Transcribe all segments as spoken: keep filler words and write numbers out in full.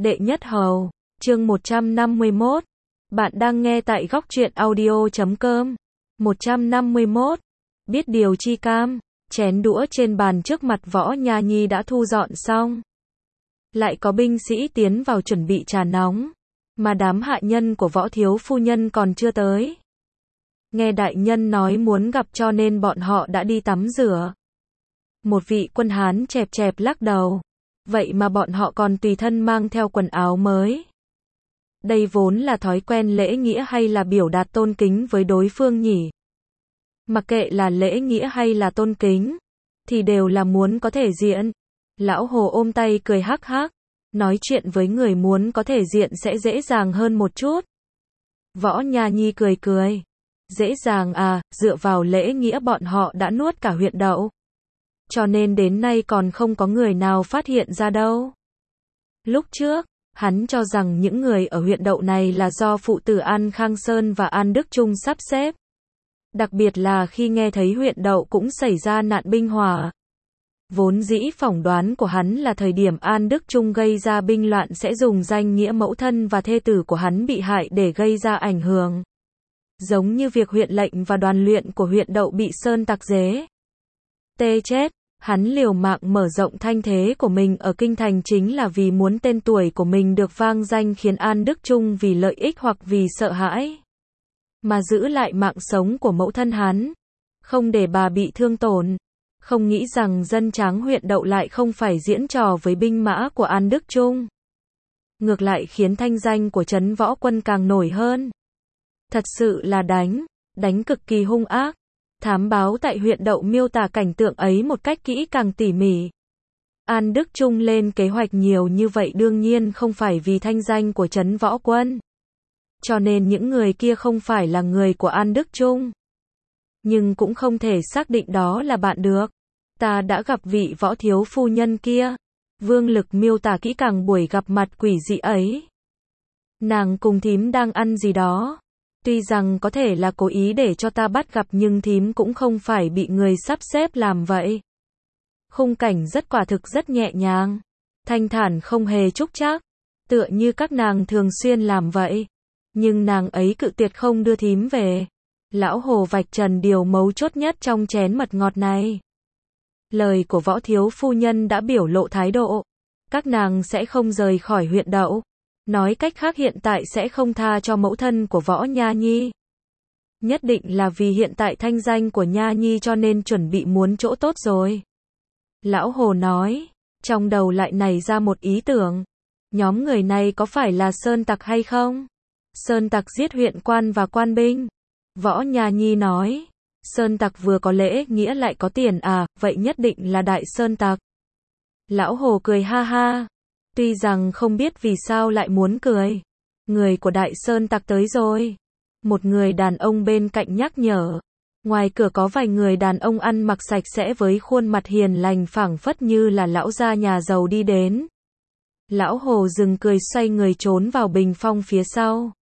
Đệ nhất hầu, chương một trăm năm mươi mốt. Bạn đang nghe tại góc truyện audio chấm com. một trăm năm mươi mốt. Biết điều chi cam, chén đũa trên bàn trước mặt Võ Nha Nhi đã thu dọn xong. Lại có binh sĩ tiến vào chuẩn bị trà nóng, mà đám hạ nhân của Võ thiếu phu nhân còn chưa tới. Nghe đại nhân nói muốn gặp cho nên bọn họ đã đi tắm rửa. Một vị quân Hán chẹp chẹp lắc đầu. Vậy mà bọn họ còn tùy thân mang theo quần áo mới. Đây vốn là thói quen lễ nghĩa hay là biểu đạt tôn kính với đối phương nhỉ? Mặc kệ là lễ nghĩa hay là tôn kính, thì đều là muốn có thể diện. Lão Hồ ôm tay cười hắc hắc, nói chuyện với người muốn có thể diện sẽ dễ dàng hơn một chút. Võ Nha Nhi cười cười. Dễ dàng à, dựa vào lễ nghĩa bọn họ đã nuốt cả huyện Đậu. Cho nên đến nay còn không có người nào phát hiện ra đâu. Lúc trước, hắn cho rằng những người ở huyện Đậu này là do phụ tử An Khang Sơn và An Đức Trung sắp xếp. Đặc biệt là khi nghe thấy huyện Đậu cũng xảy ra nạn binh hỏa. Vốn dĩ phỏng đoán của hắn là thời điểm An Đức Trung gây ra binh loạn sẽ dùng danh nghĩa mẫu thân và thê tử của hắn bị hại để gây ra ảnh hưởng. Giống như việc huyện lệnh và đoàn luyện của huyện Đậu bị sơn tặc dế tê chết. Hắn liều mạng mở rộng thanh thế của mình ở kinh thành chính là vì muốn tên tuổi của mình được vang danh, khiến An Đức Trung vì lợi ích hoặc vì sợ hãi mà giữ lại mạng sống của mẫu thân hắn, không để bà bị thương tổn. Không nghĩ rằng dân tráng huyện Đậu lại không phải diễn trò với binh mã của An Đức Trung. Ngược lại khiến thanh danh của Trấn Võ Quân càng nổi hơn. Thật sự là đánh, đánh cực kỳ hung ác. Thám báo tại huyện Đậu miêu tả cảnh tượng ấy một cách kỹ càng tỉ mỉ. An Đức Trung lên kế hoạch nhiều như vậy đương nhiên không phải vì thanh danh của Trấn Võ Quân. Cho nên những người kia không phải là người của An Đức Trung. Nhưng cũng không thể xác định đó là bạn được. Ta đã gặp vị Võ thiếu phu nhân kia. Vương Lực miêu tả kỹ càng buổi gặp mặt quỷ dị ấy. Nàng cùng thím đang ăn gì đó. Tuy rằng có thể là cố ý để cho ta bắt gặp nhưng thím cũng không phải bị người sắp xếp làm vậy. Khung cảnh rất quả thực rất nhẹ nhàng, thanh thản không hề trúc trác, tựa như các nàng thường xuyên làm vậy. Nhưng nàng ấy cự tuyệt không đưa thím về. Lão Hồ vạch trần điều mấu chốt nhất trong chén mật ngọt này. Lời của Võ thiếu phu nhân đã biểu lộ thái độ. Các nàng sẽ không rời khỏi huyện Đậu. Nói cách khác hiện tại sẽ không tha cho mẫu thân của Võ Nha Nhi. Nhất định là vì hiện tại thanh danh của Nha Nhi cho nên chuẩn bị muốn chỗ tốt rồi. Lão Hồ nói, trong đầu lại nảy ra một ý tưởng. Nhóm người này có phải là sơn tặc hay không? Sơn tặc giết huyện quan và quan binh. Võ Nha Nhi nói, sơn tặc vừa có lễ nghĩa lại có tiền à, vậy nhất định là đại sơn tặc. Lão Hồ cười ha ha. Tuy rằng không biết vì sao lại muốn cười. Người của đại sơn tặc tới rồi. Một người đàn ông bên cạnh nhắc nhở. Ngoài cửa có vài người đàn ông ăn mặc sạch sẽ với khuôn mặt hiền lành phảng phất như là lão gia nhà giàu đi đến. Lão Hồ dừng cười xoay người trốn vào bình phong phía sau.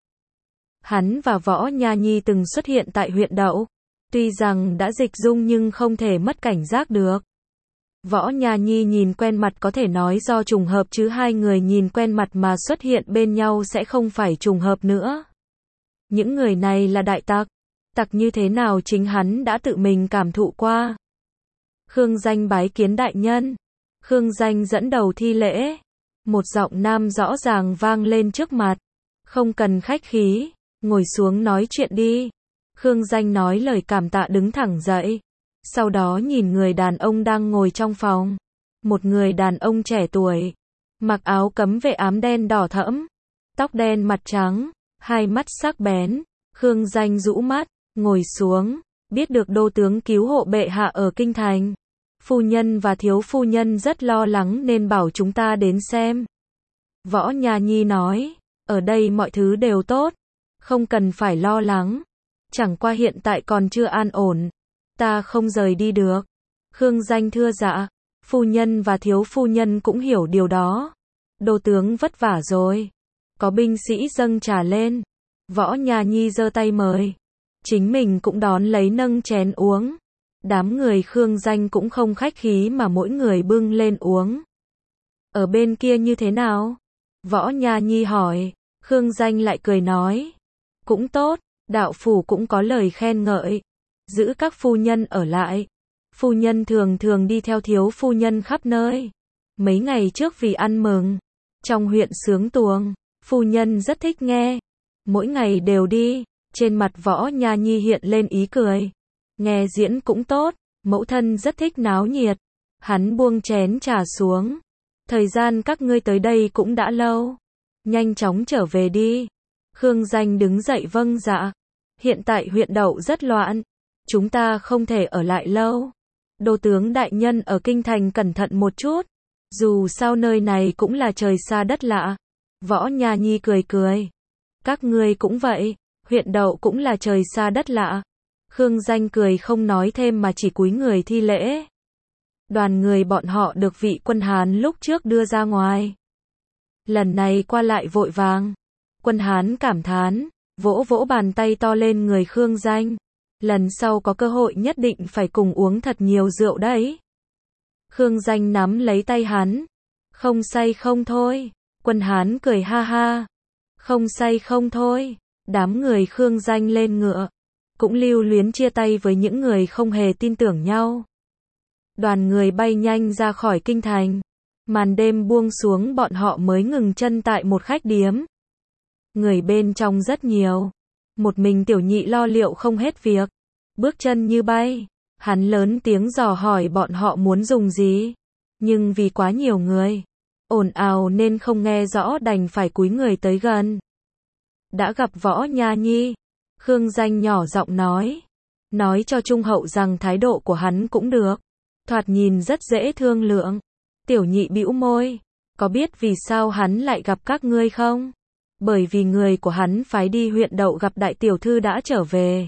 Hắn và Võ Nha Nhi từng xuất hiện tại huyện Đậu. Tuy rằng đã dịch dung nhưng không thể mất cảnh giác được. Võ Nha Nhi nhìn quen mặt có thể nói do trùng hợp chứ hai người nhìn quen mặt mà xuất hiện bên nhau sẽ không phải trùng hợp nữa. Những người này là đại tặc. Tặc như thế nào chính hắn đã tự mình cảm thụ qua. Khương Danh bái kiến đại nhân. Khương Danh dẫn đầu thi lễ. Một giọng nam rõ ràng vang lên trước mặt. Không cần khách khí, ngồi xuống nói chuyện đi. Khương Danh nói lời cảm tạ đứng thẳng dậy. Sau đó nhìn người đàn ông đang ngồi trong phòng. Một người đàn ông trẻ tuổi. Mặc áo cấm vệ ám đen đỏ thẫm. Tóc đen mặt trắng. Hai mắt sắc bén. Khương Danh rũ mắt. Ngồi xuống. Biết được đô tướng cứu hộ bệ hạ ở kinh thành. Phu nhân và thiếu phu nhân rất lo lắng nên bảo chúng ta đến xem. Võ Nha Nhi nói. Ở đây mọi thứ đều tốt. Không cần phải lo lắng. Chẳng qua hiện tại còn chưa an ổn. Ta không rời đi được. Khương Danh thưa dạ. Phu nhân và thiếu phu nhân cũng hiểu điều đó. Đô tướng vất vả rồi. Có binh sĩ dâng trà lên. Võ Nha Nhi giơ tay mời. Chính mình cũng đón lấy nâng chén uống. Đám người Khương Danh cũng không khách khí mà mỗi người bưng lên uống. Ở bên kia như thế nào? Võ Nha Nhi hỏi. Khương Danh lại cười nói. Cũng tốt, đạo phủ cũng có lời khen ngợi. Giữ các phu nhân ở lại. Phu nhân thường thường đi theo thiếu phu nhân khắp nơi. Mấy ngày trước vì ăn mừng, trong huyện sướng tuồng, phu nhân rất thích nghe. Mỗi ngày đều đi, trên mặt Võ Nha Nhi hiện lên ý cười. Nghe diễn cũng tốt, mẫu thân rất thích náo nhiệt. Hắn buông chén trà xuống. Thời gian các ngươi tới đây cũng đã lâu. Nhanh chóng trở về đi. Khương Danh đứng dậy vâng dạ. Hiện tại huyện Đậu rất loạn. Chúng ta không thể ở lại lâu. Đô tướng đại nhân ở kinh thành cẩn thận một chút. Dù sao nơi này cũng là trời xa đất lạ. Võ Nha Nhi cười cười. Các ngươi cũng vậy. Huyện Đậu cũng là trời xa đất lạ. Khương Danh cười không nói thêm mà chỉ cúi người thi lễ. Đoàn người bọn họ được vị quân Hán lúc trước đưa ra ngoài. Lần này qua lại vội vàng. Quân Hán cảm thán, vỗ vỗ bàn tay to lên người Khương Danh. Lần sau có cơ hội nhất định phải cùng uống thật nhiều rượu đấy. Khương Danh nắm lấy tay hắn. Không say không thôi. Quân Hán cười ha ha. Không say không thôi. Đám người Khương Danh lên ngựa. Cũng lưu luyến chia tay với những người không hề tin tưởng nhau. Đoàn người bay nhanh ra khỏi kinh thành. Màn đêm buông xuống bọn họ mới ngừng chân tại một khách điếm. Người bên trong rất nhiều. Một mình Tiểu Nhị lo liệu không hết việc. Bước chân như bay. Hắn lớn tiếng dò hỏi bọn họ muốn dùng gì. Nhưng vì quá nhiều người, ồn ào nên không nghe rõ đành phải cúi người tới gần. Đã gặp Võ Nha Nhi. Khương Danh nhỏ giọng nói. Nói cho Trung Hậu rằng thái độ của hắn cũng được. Thoạt nhìn rất dễ thương lượng. Tiểu Nhị bĩu môi. Có biết vì sao hắn lại gặp các ngươi không? Bởi vì người của hắn phái đi huyện Đậu gặp đại tiểu thư đã trở về.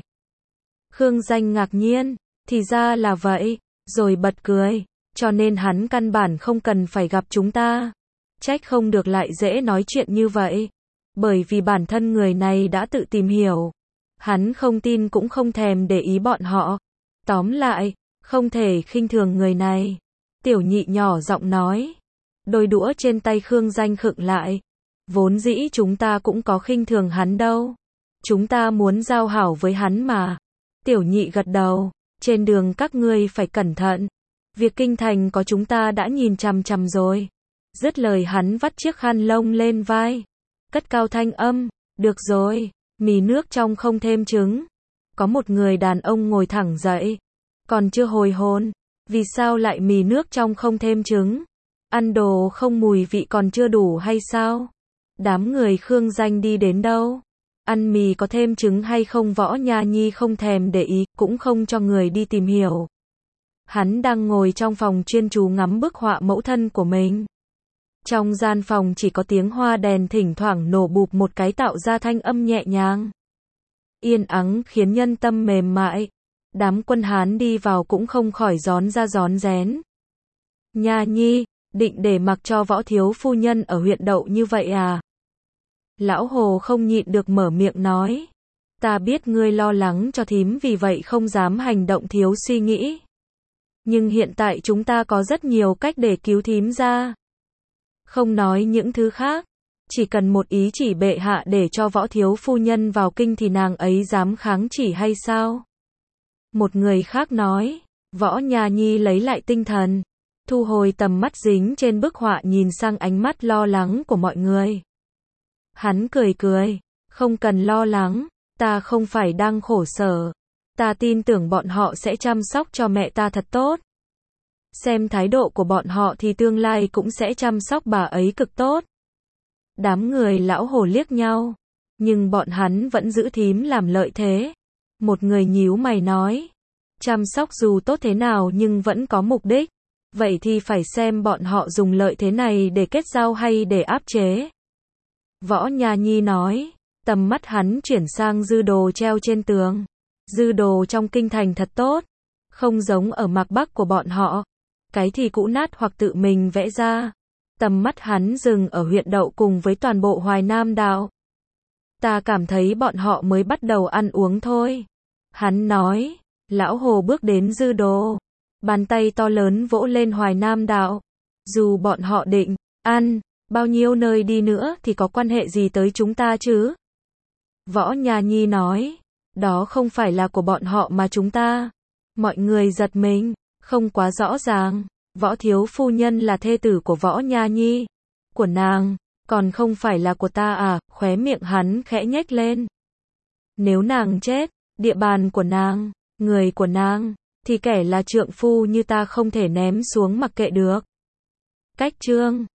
Khương Danh ngạc nhiên. Thì ra là vậy. Rồi bật cười. Cho nên hắn căn bản không cần phải gặp chúng ta. Trách không được lại dễ nói chuyện như vậy. Bởi vì bản thân người này đã tự tìm hiểu. Hắn không tin cũng không thèm để ý bọn họ. Tóm lại, không thể khinh thường người này. Tiểu Nhị nhỏ giọng nói. Đôi đũa trên tay Khương Danh khựng lại. Vốn dĩ chúng ta cũng có khinh thường hắn đâu. Chúng ta muốn giao hảo với hắn mà. Tiểu Nhị gật đầu. Trên đường các ngươi phải cẩn thận. Việc kinh thành có chúng ta đã nhìn chằm chằm rồi. Dứt lời hắn vắt chiếc khăn lông lên vai. Cất cao thanh âm. Được rồi, mì nước trong không thêm trứng. Có một người đàn ông ngồi thẳng dậy. Còn chưa hồi hồn. Vì sao lại mì nước trong không thêm trứng? Ăn đồ không mùi vị còn chưa đủ hay sao? Đám người Khương Danh đi đến đâu? Ăn mì có thêm trứng hay không? Võ Nha Nhi không thèm để ý, cũng không cho người đi tìm hiểu. Hắn đang ngồi trong phòng chuyên chú ngắm bức họa mẫu thân của mình. Trong gian phòng chỉ có tiếng hoa đèn thỉnh thoảng nổ bụp một cái tạo ra thanh âm nhẹ nhàng. Yên ắng khiến nhân tâm mềm mại. Đám quân Hán đi vào cũng không khỏi rón ra rón rén. Nha Nhi, định để mặc cho Võ thiếu phu nhân ở huyện Đậu như vậy à? Lão Hồ không nhịn được mở miệng nói. Ta biết ngươi lo lắng cho thím vì vậy không dám hành động thiếu suy nghĩ. Nhưng hiện tại chúng ta có rất nhiều cách để cứu thím ra. Không nói những thứ khác. Chỉ cần một ý chỉ bệ hạ để cho Võ thiếu phu nhân vào kinh thì nàng ấy dám kháng chỉ hay sao? Một người khác nói. Võ Nha Nhi lấy lại tinh thần. Thu hồi tầm mắt dính trên bức họa nhìn sang ánh mắt lo lắng của mọi người. Hắn cười cười. Không cần lo lắng. Ta không phải đang khổ sở. Ta tin tưởng bọn họ sẽ chăm sóc cho mẹ ta thật tốt. Xem thái độ của bọn họ thì tương lai cũng sẽ chăm sóc bà ấy cực tốt. Đám người Lão Hồ liếc nhau. Nhưng bọn hắn vẫn giữ thím làm lợi thế. Một người nhíu mày nói. Chăm sóc dù tốt thế nào nhưng vẫn có mục đích. Vậy thì phải xem bọn họ dùng lợi thế này để kết giao hay để áp chế. Võ Nha Nhi nói. Tầm mắt hắn chuyển sang dư đồ treo trên tường. Dư đồ trong kinh thành thật tốt. Không giống ở Mạc Bắc của bọn họ. Cái thì cũ nát hoặc tự mình vẽ ra. Tầm mắt hắn dừng ở huyện Đậu cùng với toàn bộ Hoài Nam Đạo. Ta cảm thấy bọn họ mới bắt đầu ăn uống thôi. Hắn nói. Lão Hồ bước đến dư đồ. Bàn tay to lớn vỗ lên Hoài Nam Đạo. Dù bọn họ định ăn, bao nhiêu nơi đi nữa thì có quan hệ gì tới chúng ta chứ? Võ Nha Nhi nói, đó không phải là của bọn họ mà chúng ta. Mọi người giật mình, không quá rõ ràng, Võ thiếu phu nhân là thê tử của Võ Nha Nhi, của nàng, còn không phải là của ta à, khóe miệng hắn khẽ nhếch lên. Nếu nàng chết, địa bàn của nàng, người của nàng, thì kẻ là trượng phu như ta không thể ném xuống mặc kệ được. Cách chương